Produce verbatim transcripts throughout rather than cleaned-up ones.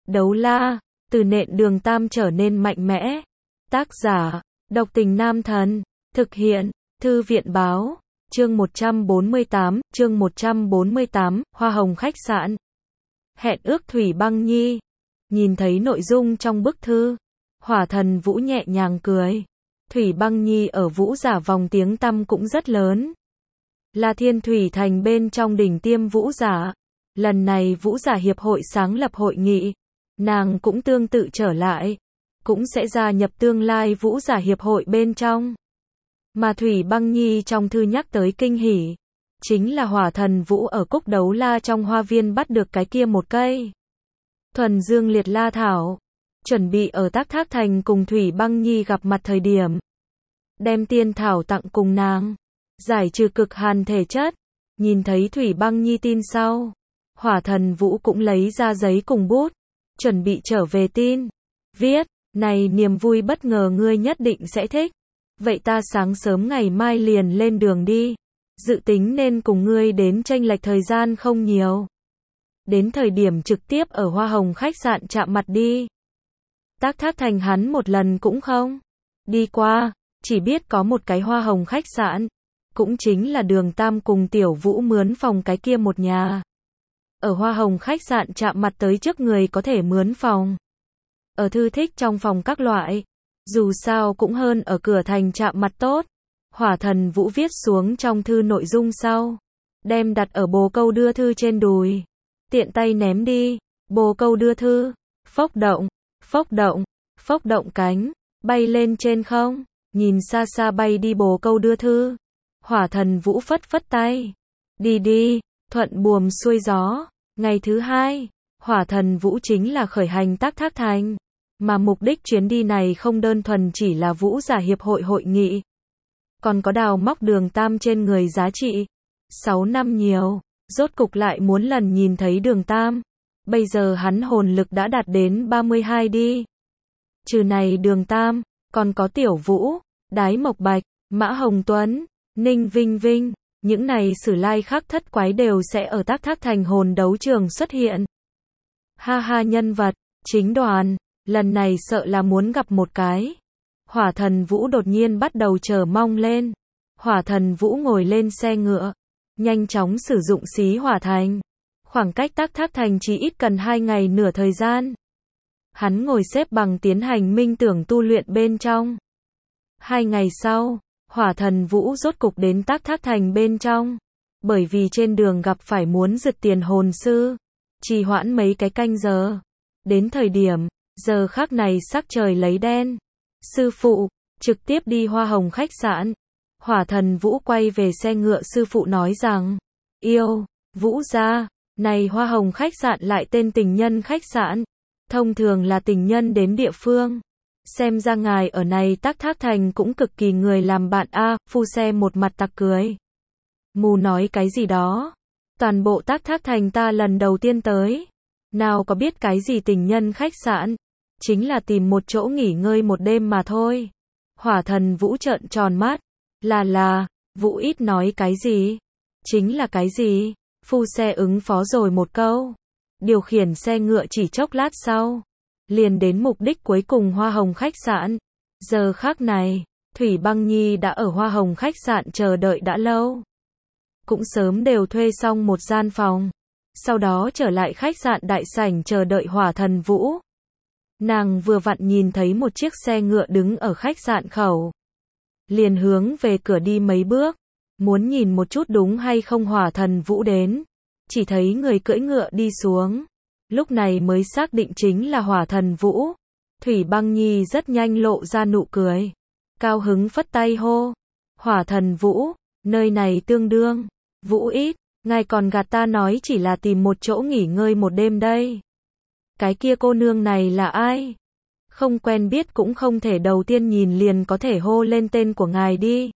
Đấu la, từ nện Đường Tam trở nên mạnh mẽ. Tác giả, Độc Tình Nam Thần. Thực hiện, Thư viện Báo. Chương một trăm bốn mươi tám, chương một trăm bốn mươi tám, Hoa Hồng khách sạn. Hẹn ước Thủy Băng Nhi. Nhìn thấy nội dung trong bức thư, Hỏa Thần Vũ nhẹ nhàng cười. Thủy Băng Nhi ở Vũ Giả vòng tiếng tăm cũng rất lớn. Là Thiên Thủy Thành bên trong đỉnh tiêm Vũ Giả. Lần này Vũ Giả Hiệp hội sáng lập hội nghị, nàng cũng tương tự trở lại, cũng sẽ gia nhập tương lai Vũ Giả Hiệp hội bên trong. Mà Thủy Băng Nhi trong thư nhắc tới kinh hỉ, chính là Hỏa Thần Vũ ở Cúc Đấu La trong hoa viên bắt được cái kia một cây Thuần Dương Liệt La Thảo, chuẩn bị ở Tác Thác Thành cùng Thủy Băng Nhi gặp mặt thời điểm, đem tiên thảo tặng cùng nàng, giải trừ cực hàn thể chất. Nhìn thấy Thủy Băng Nhi tin sau, Hỏa Thần Vũ cũng lấy ra giấy cùng bút, chuẩn bị trở về tin, viết, này niềm vui bất ngờ ngươi nhất định sẽ thích. Vậy ta sáng sớm ngày mai liền lên đường đi, dự tính nên cùng ngươi đến chênh lệch thời gian không nhiều. Đến thời điểm trực tiếp ở Hoa Hồng khách sạn chạm mặt đi. Tác Thác Thành hắn một lần cũng không đi qua, chỉ biết có một cái Hoa Hồng khách sạn, cũng chính là Đường Tam cùng Tiểu Vũ mướn phòng cái kia một nhà. Ở Hoa Hồng khách sạn chạm mặt tới trước người có thể mướn phòng. Ở thư thích trong phòng các loại, dù sao cũng hơn ở cửa thành chạm mặt tốt. Hỏa Thần Vũ viết xuống trong thư nội dung sau, đem đặt ở bồ câu đưa thư trên đùi, tiện tay ném đi. Bồ câu đưa thư, phốc động, phốc động, phốc động cánh, bay lên trên không, nhìn xa xa bay đi bồ câu đưa thư. Hỏa Thần Vũ phất phất tay, đi đi, thuận buồm xuôi gió. Ngày thứ hai, Hỏa Thần Vũ chính là khởi hành Tác Thác Thành, mà mục đích chuyến đi này không đơn thuần chỉ là Vũ Giả Hiệp hội hội nghị, còn có đào móc Đường Tam trên người giá trị sáu năm nhiều, rốt cục lại muốn lần nhìn thấy Đường Tam. Bây giờ hắn hồn lực đã đạt đến ba mươi hai đi. Trừ này Đường Tam, còn có Tiểu Vũ, Đái Mộc Bạch, Mã Hồng Tuấn, Ninh Vinh Vinh, những này sử lai khác thất quái đều sẽ ở Tác Thác Thành hồn đấu trường xuất hiện. Ha ha, nhân vật chính đoàn, lần này sợ là muốn gặp một cái. Hỏa Thần Vũ đột nhiên bắt đầu chờ mong lên. Hỏa Thần Vũ ngồi lên xe ngựa, nhanh chóng sử dụng xí hỏa thành. Khoảng cách Tác Thác Thành chỉ ít cần hai ngày nửa thời gian. Hắn ngồi xếp bằng tiến hành minh tưởng tu luyện bên trong. Hai ngày sau, Hỏa Thần Vũ rốt cục đến Tác Thác Thành bên trong. Bởi vì trên đường gặp phải muốn giật tiền hồn sư, trì hoãn mấy cái canh giờ. Đến thời điểm, giờ khắc này sắc trời lấy đen. Sư phụ, trực tiếp đi Hoa Hồng khách sạn. Hỏa Thần Vũ quay về xe ngựa, sư phụ nói rằng, yêu, Vũ gia, này Hoa Hồng khách sạn lại tên tình nhân khách sạn. Thông thường là tình nhân đến địa phương. Xem ra ngài ở này Tác Thác Thành cũng cực kỳ người làm bạn a. À, phu xe một mặt tặc cười. Mù nói cái gì đó. Toàn bộ Tác Thác Thành ta lần đầu tiên tới. Nào có biết cái gì tình nhân khách sạn. Chính là tìm một chỗ nghỉ ngơi một đêm mà thôi. Hỏa Thần Vũ trợn tròn mắt. Là là, Vũ ít nói cái gì? Chính là cái gì? Phu xe ứng phó rồi một câu. Điều khiển xe ngựa chỉ chốc lát sau, liền đến mục đích cuối cùng Hoa Hồng khách sạn. Giờ khắc này, Thủy Băng Nhi đã ở Hoa Hồng khách sạn chờ đợi đã lâu. Cũng sớm đều thuê xong một gian phòng. Sau đó trở lại khách sạn đại sảnh chờ đợi Hỏa Thần Vũ. Nàng vừa vặn nhìn thấy một chiếc xe ngựa đứng ở khách sạn khẩu. Liền hướng về cửa đi mấy bước. Muốn nhìn một chút đúng hay không Hỏa Thần Vũ đến. Chỉ thấy người cưỡi ngựa đi xuống. Lúc này mới xác định chính là Hỏa Thần Vũ. Thủy Băng Nhi rất nhanh lộ ra nụ cười. Cao hứng phất tay hô. Hỏa Thần Vũ, nơi này tương đương. Vũ ít, ngài còn gạt ta nói chỉ là tìm một chỗ nghỉ ngơi một đêm đây. Cái kia cô nương này là ai? Không quen biết cũng không thể đầu tiên nhìn liền có thể hô lên tên của ngài đi.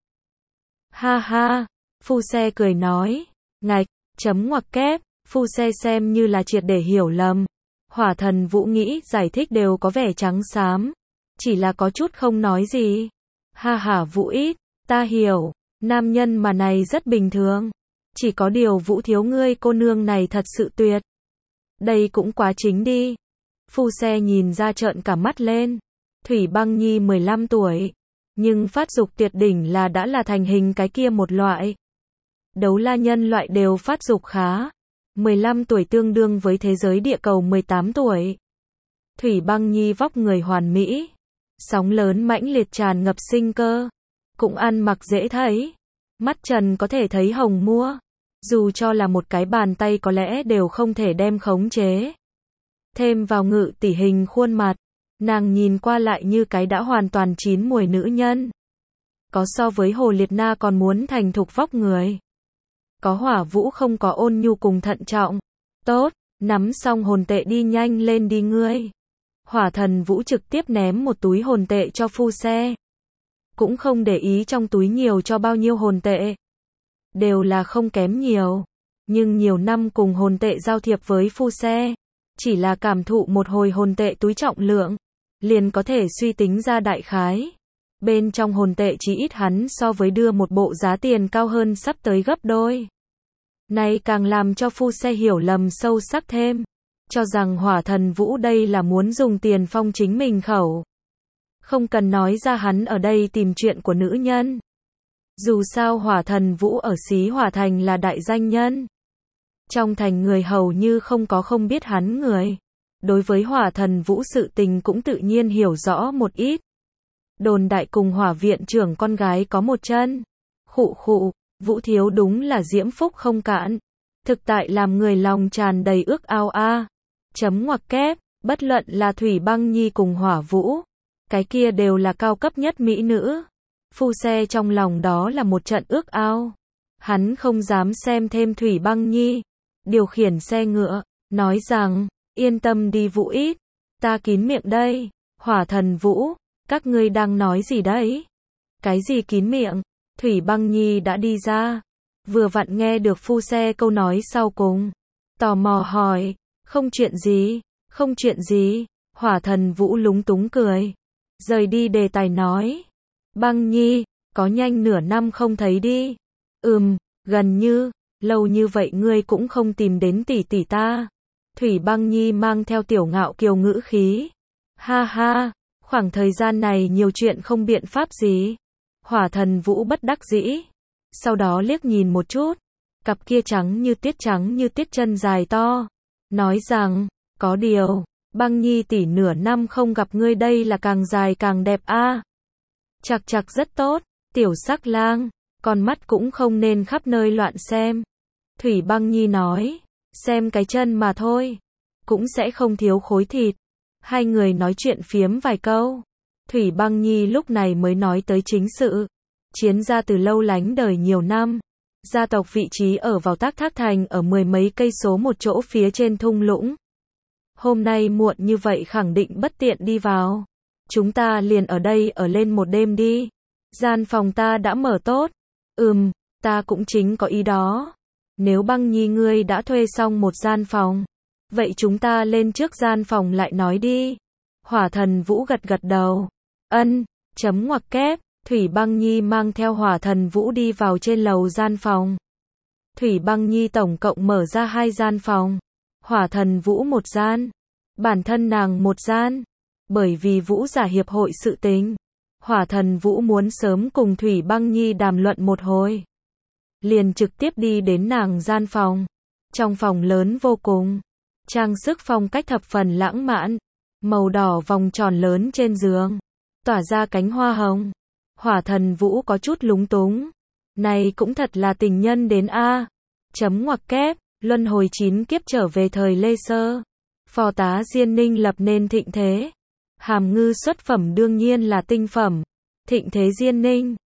Ha ha, phu xe cười nói. Ngạch, chấm ngoặc kép, phu xe xem như là triệt để hiểu lầm. Hỏa Thần Vũ nghĩ giải thích đều có vẻ trắng xám. Chỉ là có chút không nói gì. Ha ha, Vũ ít, ta hiểu, nam nhân mà này rất bình thường. Chỉ có điều Vũ thiếu ngươi cô nương này thật sự tuyệt. Đây cũng quá chính đi. Phu xe nhìn ra trợn cả mắt lên. Thủy Băng Nhi mười lăm tuổi. Nhưng phát dục tuyệt đỉnh là đã là thành hình cái kia một loại. Đấu la nhân loại đều phát dục khá. mười lăm tuổi tương đương với thế giới địa cầu mười tám tuổi. Thủy Băng Nhi vóc người hoàn mỹ. Sóng lớn mãnh liệt tràn ngập sinh cơ. Cũng ăn mặc dễ thấy. Mắt trần có thể thấy hồng mua. Dù cho là một cái bàn tay có lẽ đều không thể đem khống chế. Thêm vào Ngự tỷ hình khuôn mặt. Nàng nhìn qua lại như cái đã hoàn toàn chín muồi nữ nhân. Có so với Hồ Liệt Na còn muốn thành thục vóc người. Có Hỏa Vũ không có ôn nhu cùng thận trọng. Tốt, nắm xong hồn tệ đi nhanh lên đi ngươi. Hỏa Thần Vũ trực tiếp ném một túi hồn tệ cho phu xe. Cũng không để ý trong túi nhiều cho bao nhiêu hồn tệ. Đều là không kém nhiều. Nhưng nhiều năm cùng hồn tệ giao thiệp với phu xe. Chỉ là cảm thụ một hồi hồn tệ túi trọng lượng. Liền có thể suy tính ra đại khái. Bên trong hồn tệ chỉ ít hắn so với đưa một bộ giá tiền cao hơn sắp tới gấp đôi. Này càng làm cho phu xe hiểu lầm sâu sắc thêm. Cho rằng Hỏa Thần Vũ đây là muốn dùng tiền phong chính mình khẩu. Không cần nói ra hắn ở đây tìm chuyện của nữ nhân. Dù sao Hỏa Thần Vũ ở Xí Hỏa Thành là đại danh nhân. Trong thành người hầu như không có không biết hắn người. Đối với Hỏa Thần Vũ sự tình cũng tự nhiên hiểu rõ một ít. Đồn đại cùng Hỏa viện trưởng con gái có một chân. Khụ khụ, Vũ thiếu đúng là diễm phúc không cạn. Thực tại làm người lòng tràn đầy ước ao a. Chấm ngoặc kép, bất luận là Thủy Băng Nhi cùng Hỏa Vũ. Cái kia đều là cao cấp nhất mỹ nữ. Phu xe trong lòng đó là một trận ước ao. Hắn không dám xem thêm Thủy Băng Nhi. Điều khiển xe ngựa, nói rằng, yên tâm đi Vũ ít. Ta kín miệng đây. Hỏa Thần Vũ, các ngươi đang nói gì đấy? Cái gì kín miệng? Thủy Băng Nhi đã đi ra. Vừa vặn nghe được phu xe câu nói sau cùng. Tò mò hỏi, không chuyện gì, không chuyện gì. Hỏa Thần Vũ lúng túng cười. Rời đi đề tài nói. Băng Nhi, có nhanh nửa năm không thấy đi. Ừm, gần như, lâu như vậy ngươi cũng không tìm đến tỷ tỷ ta. Thủy Băng Nhi mang theo tiểu ngạo kiều ngữ khí. Ha ha, khoảng thời gian này nhiều chuyện không biện pháp gì. Hỏa Thần Vũ bất đắc dĩ. Sau đó liếc nhìn một chút. Cặp kia trắng như tuyết trắng như tuyết chân dài to. Nói rằng, có điều, Băng Nhi tỷ nửa năm không gặp ngươi đây là càng dài càng đẹp a. À. Chạc chạc rất tốt, tiểu sắc lang, con mắt cũng không nên khắp nơi loạn xem. Thủy Băng Nhi nói, xem cái chân mà thôi, cũng sẽ không thiếu khối thịt. Hai người nói chuyện phiếm vài câu. Thủy Băng Nhi lúc này mới nói tới chính sự. Chiến gia từ lâu lánh đời nhiều năm. Gia tộc vị trí ở vào Tác Thác Thành ở mười mấy cây số một chỗ phía trên thung lũng. Hôm nay muộn như vậy khẳng định bất tiện đi vào. Chúng ta liền ở đây ở lên một đêm đi. Gian phòng ta đã mở tốt. Ừm, ta cũng chính có ý đó. Nếu Băng Nhi ngươi đã thuê xong một gian phòng. Vậy chúng ta lên trước gian phòng lại nói đi. Hỏa Thần Vũ gật gật đầu. Ân, chấm ngoặc kép. Thủy Băng Nhi mang theo Hỏa Thần Vũ đi vào trên lầu gian phòng. Thủy Băng Nhi tổng cộng mở ra hai gian phòng. Hỏa Thần Vũ một gian. Bản thân nàng một gian. Bởi vì Vũ giả hiệp hội sự tình. Hỏa Thần Vũ muốn sớm cùng Thủy Băng Nhi đàm luận một hồi. Liền trực tiếp đi đến nàng gian phòng. Trong phòng lớn vô cùng. Trang sức phong cách thập phần lãng mạn. Màu đỏ vòng tròn lớn trên giường. Tỏa ra cánh hoa hồng. Hỏa Thần Vũ có chút lúng túng. Này cũng thật là tình nhân đến a. Chấm ngoặc kép, luân hồi chín kiếp trở về thời Lê Sơ. Phò tá Diên Ninh lập nên thịnh thế. Hàm ngư xuất phẩm đương nhiên là tinh phẩm. Thịnh thế Diên Ninh.